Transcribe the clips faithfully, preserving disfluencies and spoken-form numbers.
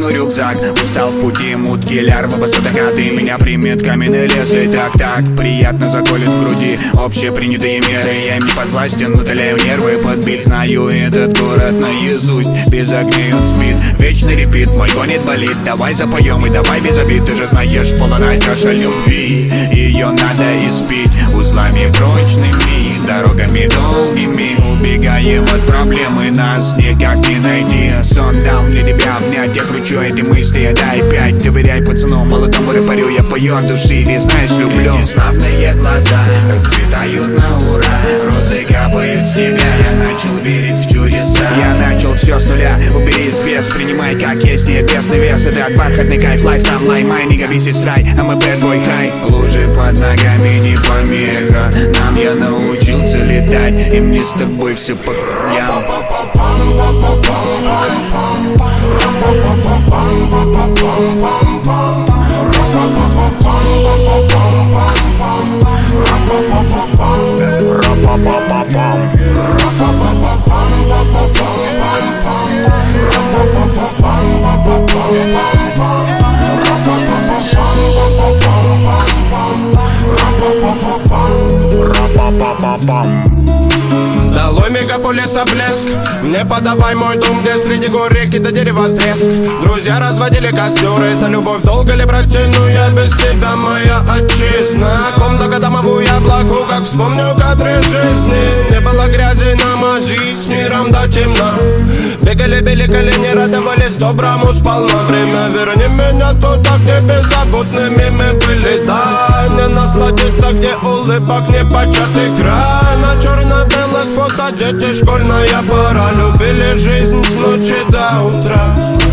тяну рюкзак. Устал в пути, мутки, лярвы, посадокаты. Меня примет каменный лес и так-так приятно заколет в груди общепринятые меры. Я им не подвластен, удаляю нервы. Подбит, знаю этот город наизусть. Без огней он спит, вечный репит. Мой гонит, болит, давай запоем и давай без обид. Ты же знаешь, полная чаша любви, ее надо испить узлами прочными, дорогами долгими. Убегаем от проблемы, нас никак не найти. Сон дал мне тебя обнять, я кручу эти мысли, дай пять. Доверяй пацану, молодому рэпарю, я пою от души, ведь знаешь, люблю. Эти славные глаза расцветают на ура, розы капают с тебя, я начал верить в чудеса. Я начал все с нуля, убери из без, принимай как есть, небесный вес. Это бархатный кайф, лайф там лай, май, нига весь рай, I'm a bad boy high. Лужи под ногами не помеха, нам я научился летать, и мне с тобой все по хуям. Долой мегаполиса блеск, мне подавай мой дом, где среди гор реки до дерева треск. Друзья разводили костер, это любовь долго ли протяну я без тебя, моя отчизна. Комната домовую яблоку, как вспомню кадры жизни. Не было грязи на мази, с миром до темна. Бегали, били колени, радовались доброму сполна. Время верни меня туда, где беззаботными мы были. Дай мне насладиться, где улыбок непочатый край. На черно-белых фото дети, школьная пора. Любили жизнь с ночи до утра.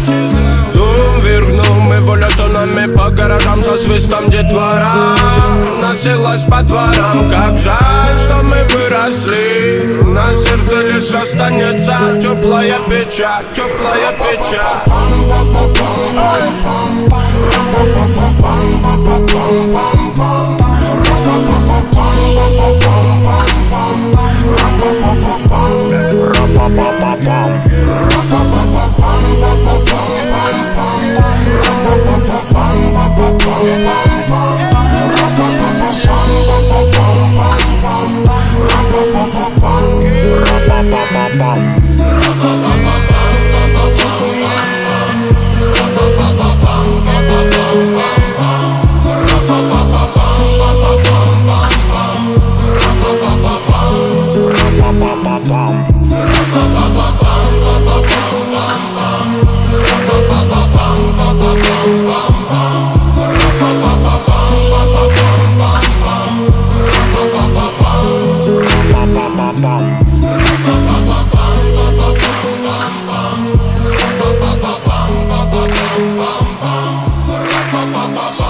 Дум вверхнул, мы эволюционами по гаражам со свистом детвора. Носилась по дворам, как жаль, что мы выросли. На сердце лишь останется теплая печаль, теплая печаль.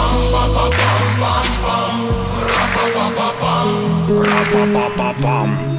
Ba ba ba ba bum.